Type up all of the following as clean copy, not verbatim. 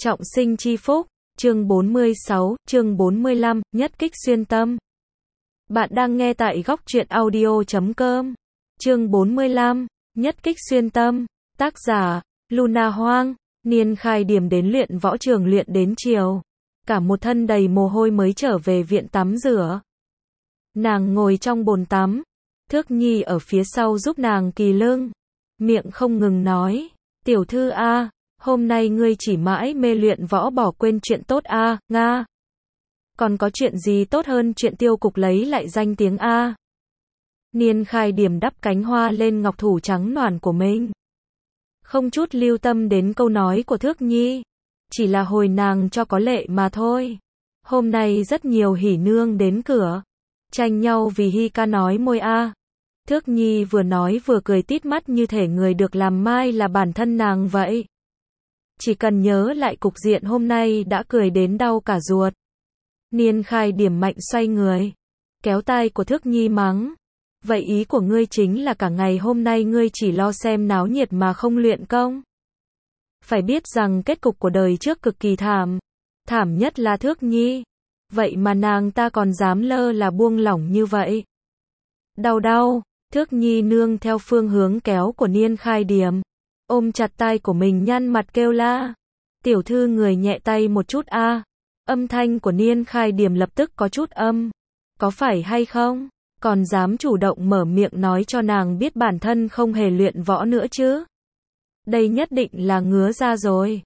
Trọng sinh chi phúc, chương 46, chương 45, nhất kích xuyên tâm. Bạn đang nghe tại góc truyện audio.com. Chương 45, nhất kích xuyên tâm, tác giả, Luna Hoang. Niên Khai Điểm đến luyện võ trường luyện đến chiều. Cả một thân đầy mồ hôi mới trở về viện tắm rửa. Nàng ngồi trong bồn tắm. Thước Nhi ở phía sau giúp nàng kỳ lưng. Miệng không ngừng nói, tiểu thư a, hôm nay ngươi chỉ mãi mê luyện võ bỏ quên chuyện tốt a, nga. Còn có chuyện gì tốt hơn chuyện tiêu cục lấy lại danh tiếng a? Niên Khai Điểm đắp cánh hoa lên ngọc thủ trắng nõn của mình. Không chút lưu tâm đến câu nói của Thước Nhi. Chỉ là hồi nàng cho có lệ mà thôi. Hôm nay rất nhiều hỉ nương đến cửa. Tranh nhau vì Hi ca nói môi a. Thước Nhi vừa nói vừa cười tít mắt như thể người được làm mai là bản thân nàng vậy. Chỉ cần nhớ lại cục diện hôm nay đã cười đến đau cả ruột. Niên Khai Điểm mạnh xoay người. Kéo tai của Thước Nhi mắng. Vậy ý của ngươi chính là cả ngày hôm nay ngươi chỉ lo xem náo nhiệt mà không luyện công. Phải biết rằng kết cục của đời trước cực kỳ thảm. Thảm nhất là Thước Nhi. Vậy mà nàng ta còn dám lơ là buông lỏng như vậy. Đau đau, Thước Nhi nương theo phương hướng kéo của Niên Khai Điểm. Ôm chặt tai của mình nhăn mặt kêu la. Tiểu thư người nhẹ tay một chút a. Âm thanh của Niên Khai Điểm lập tức có chút âm. Có phải hay không? Còn dám chủ động mở miệng nói cho nàng biết bản thân không hề luyện võ nữa chứ? Đây nhất định là ngứa ra rồi.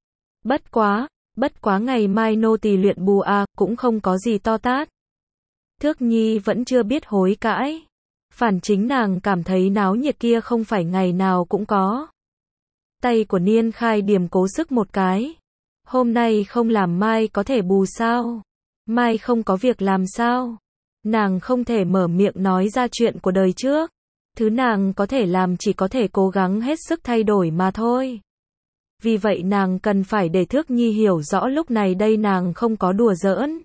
Bất quá ngày mai nô tỳ luyện bù a, cũng không có gì to tát. Thước Nhi vẫn chưa biết hối cãi. Phản chính nàng cảm thấy náo nhiệt kia không phải ngày nào cũng có. Tay của Niên Khai Điểm cố sức một cái. Hôm nay không làm mai có thể bù sao? Mai không có việc làm sao? Nàng không thể mở miệng nói ra chuyện của đời trước. Thứ nàng có thể làm chỉ có thể cố gắng hết sức thay đổi mà thôi. Vì vậy nàng cần phải để Thước Nhi hiểu rõ lúc này đây nàng không có đùa giỡn.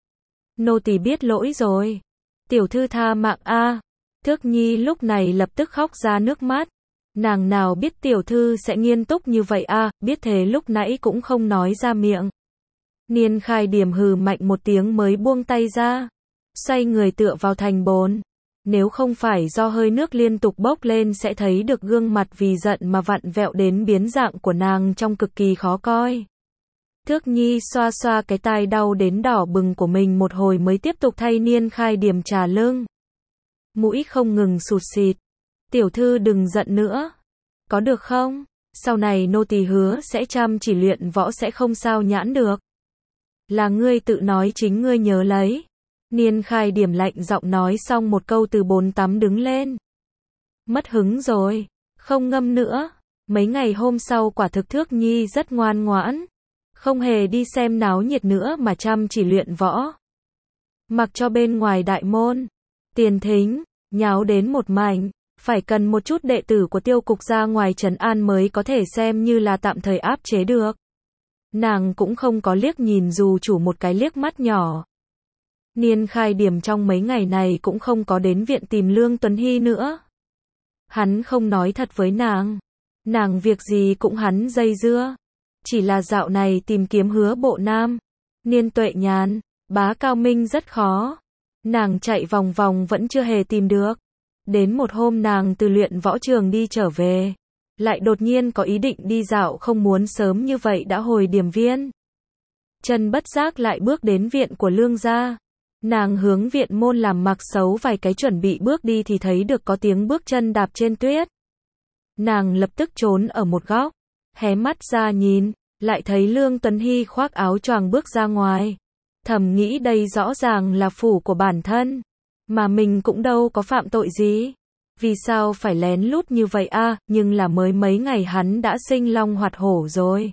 Nô tỳ biết lỗi rồi. Tiểu thư tha mạng a. Thước Nhi lúc này lập tức khóc ra nước mắt. Nàng nào biết tiểu thư sẽ nghiêm túc như vậy a, biết thế lúc nãy cũng không nói ra miệng. Niên Khai Điểm hừ mạnh một tiếng mới buông tay ra. Xoay người tựa vào thành bồn. Nếu không phải do hơi nước liên tục bốc lên sẽ thấy được gương mặt vì giận mà vặn vẹo đến biến dạng của nàng trông cực kỳ khó coi. Thước Nhi xoa xoa cái tai đau đến đỏ bừng của mình một hồi mới tiếp tục thay Niên Khai Điểm trà lưng. Mũi không ngừng sụt xịt. Tiểu thư đừng giận nữa. Có được không? Sau này nô tỳ hứa sẽ chăm chỉ luyện võ sẽ không sao nhãn được. Là ngươi tự nói chính ngươi nhớ lấy. Niên Khai Điểm lạnh giọng nói xong một câu từ bồn tắm đứng lên. Mất hứng rồi. Không ngâm nữa. Mấy ngày hôm sau quả thực Thước Nhi rất ngoan ngoãn. Không hề đi xem náo nhiệt nữa mà chăm chỉ luyện võ. Mặc cho bên ngoài đại môn. Tiền thính. Nháo đến một mảnh. Phải cần một chút đệ tử của tiêu cục ra ngoài trấn an mới có thể xem như là tạm thời áp chế được. Nàng cũng không có liếc nhìn dù chủ một cái liếc mắt nhỏ. Niên Khai Điểm trong mấy ngày này cũng không có đến viện tìm Lương Tuấn Hy nữa. Hắn không nói thật với nàng. Nàng việc gì cũng hắn dây dưa. Chỉ là dạo này tìm kiếm Hứa Bộ Nam, Niên Tuệ Nhàn, Bá Cao Minh rất khó. Nàng chạy vòng vòng vẫn chưa hề tìm được. Đến một hôm nàng từ luyện võ trường đi trở về. Lại đột nhiên có ý định đi dạo không muốn sớm như vậy đã hồi điểm viên. Chân bất giác lại bước đến viện của Lương gia. Nàng hướng viện môn làm mặc xấu vài cái chuẩn bị bước đi thì thấy được có tiếng bước chân đạp trên tuyết. Nàng lập tức trốn ở một góc. Hé mắt ra nhìn. Lại thấy Lương Tuấn Hy khoác áo choàng bước ra ngoài. Thầm nghĩ đây rõ ràng là phủ của bản thân. Mà mình cũng đâu có phạm tội gì. Vì sao phải lén lút như vậy a? Nhưng là mới mấy ngày hắn đã sinh long hoạt hổ rồi.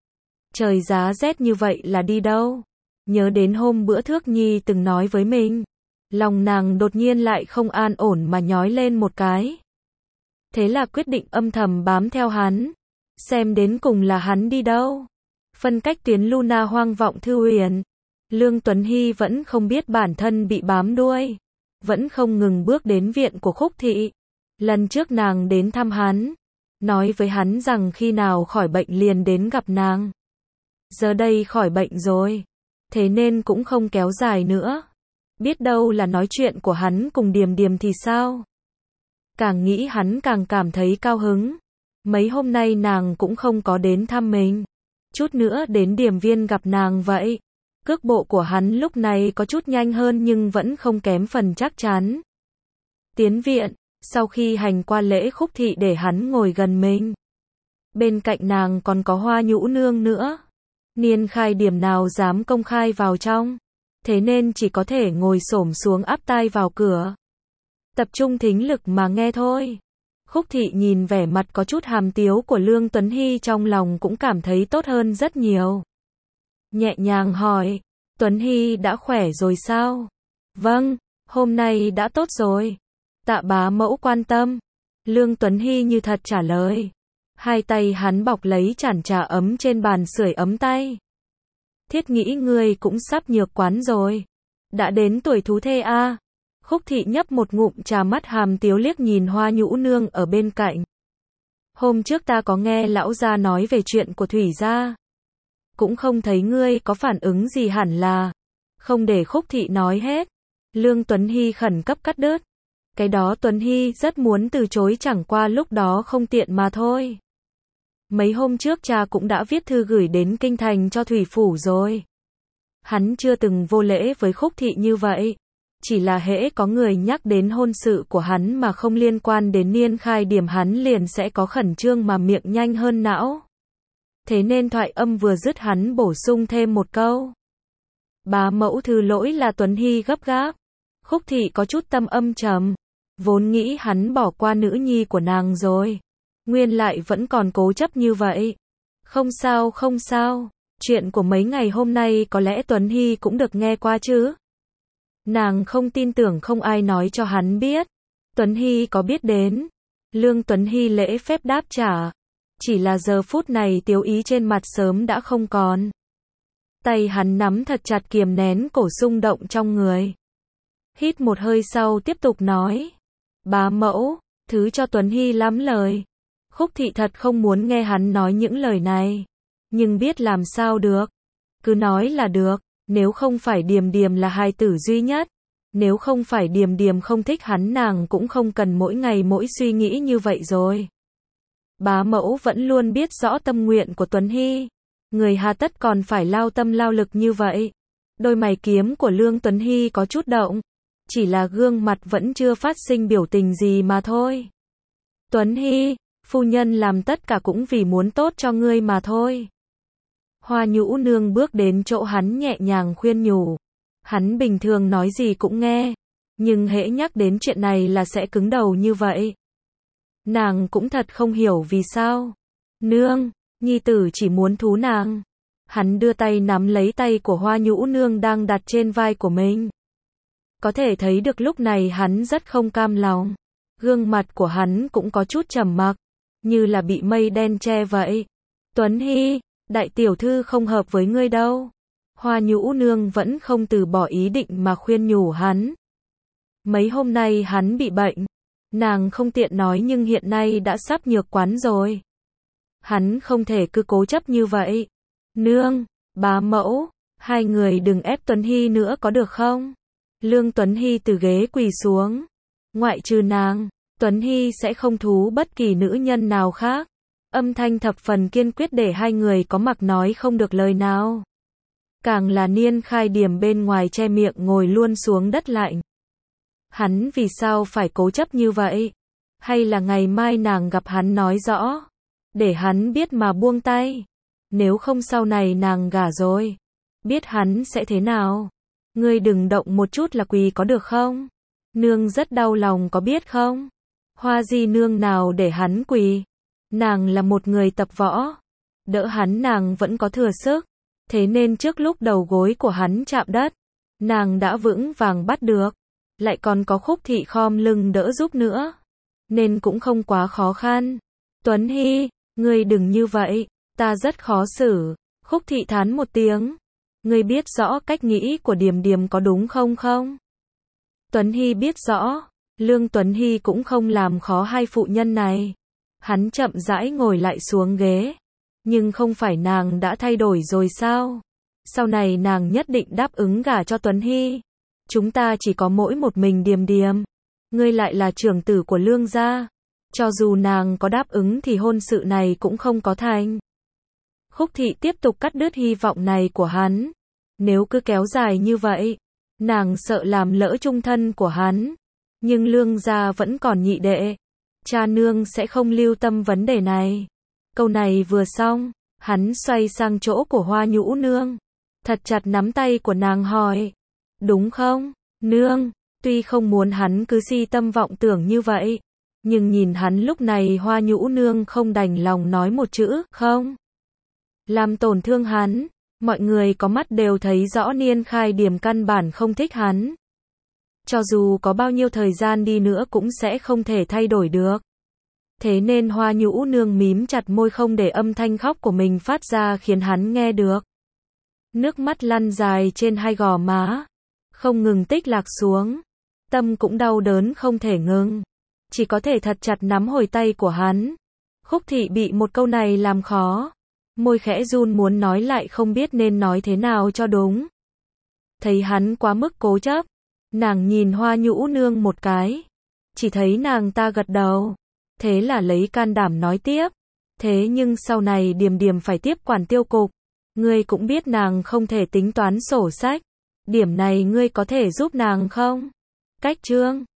Trời giá rét như vậy là đi đâu? Nhớ đến hôm bữa Thước Nhi từng nói với mình. Lòng nàng đột nhiên lại không an ổn mà nhói lên một cái. Thế là quyết định âm thầm bám theo hắn. Xem đến cùng là hắn đi đâu. Phân cách tuyến Luna Hoang vọng thư huyền. Lương Tuấn Hy vẫn không biết bản thân bị bám đuôi. Vẫn không ngừng bước đến viện của Khúc Thị. Lần trước nàng đến thăm hắn. Nói với hắn rằng khi nào khỏi bệnh liền đến gặp nàng. giờ đây khỏi bệnh rồi. Thế nên cũng không kéo dài nữa. Biết đâu là nói chuyện của hắn cùng Điềm Điềm thì sao? Càng nghĩ hắn càng cảm thấy cao hứng. Mấy hôm nay nàng cũng không có đến thăm mình. Chút nữa đến Điểm Viên gặp nàng vậy. Cước bộ của hắn lúc này có chút nhanh hơn nhưng vẫn không kém phần chắc chắn. Tiến viện, sau khi hành qua lễ Khúc Thị để hắn ngồi gần mình. Bên cạnh nàng còn có Hoa Nhũ Nương nữa. Niên Khai Điểm nào dám công khai vào trong. Thế nên chỉ có thể ngồi xổm xuống áp tai vào cửa. Tập trung thính lực mà nghe thôi. Khúc Thị nhìn vẻ mặt có chút hàm tiếu của Lương Tuấn Hy trong lòng cũng cảm thấy tốt hơn rất nhiều. Nhẹ nhàng hỏi, Tuấn Hy đã khỏe rồi sao? Vâng, hôm nay đã tốt rồi. Tạ bá mẫu quan tâm. Lương Tuấn Hy như thật trả lời. Hai tay hắn bọc lấy chản trà ấm trên bàn sưởi ấm tay. Thiết nghĩ ngươi cũng sắp nhược quán rồi. Đã đến tuổi thú thê a. Khúc Thị nhấp một ngụm trà, mắt hàm tiếu liếc nhìn Hoa Nhũ Nương ở bên cạnh. Hôm trước ta có nghe lão gia nói về chuyện của Thủy gia. Cũng không thấy ngươi có phản ứng gì, hẳn là. Không để Khúc Thị nói hết. Lương Tuấn Hy khẩn cấp cắt đứt. Cái đó Tuấn Hy rất muốn từ chối, chẳng qua lúc đó không tiện mà thôi. Mấy hôm trước cha cũng đã viết thư gửi đến kinh thành cho Thủy phủ rồi. Hắn chưa từng vô lễ với Khúc Thị như vậy. Chỉ là hễ có người nhắc đến hôn sự của hắn mà không liên quan đến Niên Khai Điểm, hắn liền sẽ có khẩn trương mà miệng nhanh hơn não. Thế nên thoại âm vừa dứt hắn bổ sung thêm một câu. Bá mẫu thứ lỗi là Tuấn Hy gấp gáp. Khúc Thị có chút tâm âm trầm. Vốn nghĩ hắn bỏ qua nữ nhi của nàng rồi. Nguyên lại vẫn còn cố chấp như vậy. Không sao không sao. Chuyện của mấy ngày hôm nay có lẽ Tuấn Hy cũng được nghe qua chứ. Nàng không tin tưởng không ai nói cho hắn biết. Tuấn Hy có biết đến. Lương Tuấn Hy lễ phép đáp trả. Chỉ là giờ phút này tiếu ý trên mặt sớm đã không còn. Tay hắn nắm thật chặt kiềm nén cổ xung động trong người. Hít một hơi sau tiếp tục nói. Bá mẫu, thứ cho Tuấn Hy lắm lời. Khúc Thị thật không muốn nghe hắn nói những lời này. Nhưng biết làm sao được. Cứ nói là được. Nếu không phải Điềm Điềm là hài tử duy nhất. Nếu không phải Điềm Điềm không thích hắn, nàng cũng không cần mỗi ngày mỗi suy nghĩ như vậy rồi. Bá mẫu vẫn luôn biết rõ tâm nguyện của Tuấn Hy. Người hà tất còn phải lao tâm lao lực như vậy. Đôi mày kiếm của Lương Tuấn Hy có chút động. Chỉ là gương mặt vẫn chưa phát sinh biểu tình gì mà thôi. Tuấn Hy, phu nhân làm tất cả cũng vì muốn tốt cho ngươi mà thôi. Hoa Nhũ Nương bước đến chỗ hắn nhẹ nhàng khuyên nhủ. Hắn bình thường nói gì cũng nghe. Nhưng hễ nhắc đến chuyện này là sẽ cứng đầu như vậy. Nàng cũng thật không hiểu vì sao. Nương, nhi tử chỉ muốn thú nàng. Hắn đưa tay nắm lấy tay của Hoa Nhũ Nương đang đặt trên vai của mình. Có thể thấy được lúc này hắn rất không cam lòng. Gương mặt của hắn cũng có chút trầm mặc. Như là bị mây đen che vậy. Tuấn Hy, đại tiểu thư không hợp với ngươi đâu. Hoa Nhũ Nương vẫn không từ bỏ ý định mà khuyên nhủ hắn. Mấy hôm nay hắn bị bệnh. Nàng không tiện nói nhưng hiện nay đã sắp nhược quán rồi. Hắn không thể cứ cố chấp như vậy. Nương, bá mẫu, hai người đừng ép Tuấn Hy nữa có được không? Lương Tuấn Hy từ ghế quỳ xuống. Ngoại trừ nàng, Tuấn Hy sẽ không thú bất kỳ nữ nhân nào khác. Âm thanh thập phần kiên quyết để hai người có mặc nói không được lời nào. Càng là Niên Khai Điểm bên ngoài che miệng ngồi luôn xuống đất lạnh. Hắn vì sao phải cố chấp như vậy? Hay là ngày mai nàng gặp hắn nói rõ? Để hắn biết mà buông tay. Nếu không sau này nàng gả rồi. Biết hắn sẽ thế nào? Ngươi đừng động một chút là quỳ có được không? Nương rất đau lòng có biết không? Hoa Di Nương nào để hắn quỳ? Nàng là một người tập võ. Đỡ hắn nàng vẫn có thừa sức. Thế nên trước lúc đầu gối của hắn chạm đất, nàng đã vững vàng bắt được. Lại còn có Khúc Thị khom lưng đỡ giúp nữa. Nên cũng không quá khó khăn. Tuấn Hy, ngươi đừng như vậy. Ta rất khó xử. Khúc Thị thán một tiếng. Ngươi biết rõ cách nghĩ của Điềm Điềm có đúng không không? Tuấn Hy biết rõ. Lương Tuấn Hy cũng không làm khó hai phụ nhân này. Hắn chậm rãi ngồi lại xuống ghế. Nhưng không phải nàng đã thay đổi rồi sao? Sau này nàng nhất định đáp ứng gả cho Tuấn Hy. Chúng ta chỉ có mỗi một mình Điềm Điềm. Ngươi lại là trưởng tử của Lương gia. Cho dù nàng có đáp ứng thì hôn sự này cũng không có thành. Khúc Thị tiếp tục cắt đứt hy vọng này của hắn. Nếu cứ kéo dài như vậy, nàng sợ làm lỡ chung thân của hắn. Nhưng Lương gia vẫn còn nhị đệ. Cha nương sẽ không lưu tâm vấn đề này. Câu này vừa xong, hắn xoay sang chỗ của Hoa Nhũ nương. Thật chặt nắm tay của nàng hỏi. Đúng không, nương? Tuy không muốn hắn cứ si tâm vọng tưởng như vậy. Nhưng nhìn hắn lúc này Hoa Nhũ nương không đành lòng nói một chữ, không. Làm tổn thương hắn. Mọi người có mắt đều thấy rõ Niên Khai Điềm căn bản không thích hắn. Cho dù có bao nhiêu thời gian đi nữa cũng sẽ không thể thay đổi được. Thế nên Hoa Nhũ nương mím chặt môi không để âm thanh khóc của mình phát ra khiến hắn nghe được. Nước mắt lăn dài trên hai gò má, không ngừng tích lạc xuống. Tâm cũng đau đớn không thể ngừng. Chỉ có thể thật chặt nắm hồi tay của hắn. Khúc Thị bị một câu này làm khó. Môi khẽ run muốn nói lại không biết nên nói thế nào cho đúng. Thấy hắn quá mức cố chấp, nàng nhìn Hoa Nhũ nương một cái. Chỉ thấy nàng ta gật đầu. Thế là lấy can đảm nói tiếp. Thế nhưng sau này Điềm Điềm phải tiếp quản tiêu cục. Ngươi cũng biết nàng không thể tính toán sổ sách. Điểm này ngươi có thể giúp nàng không? Cách chương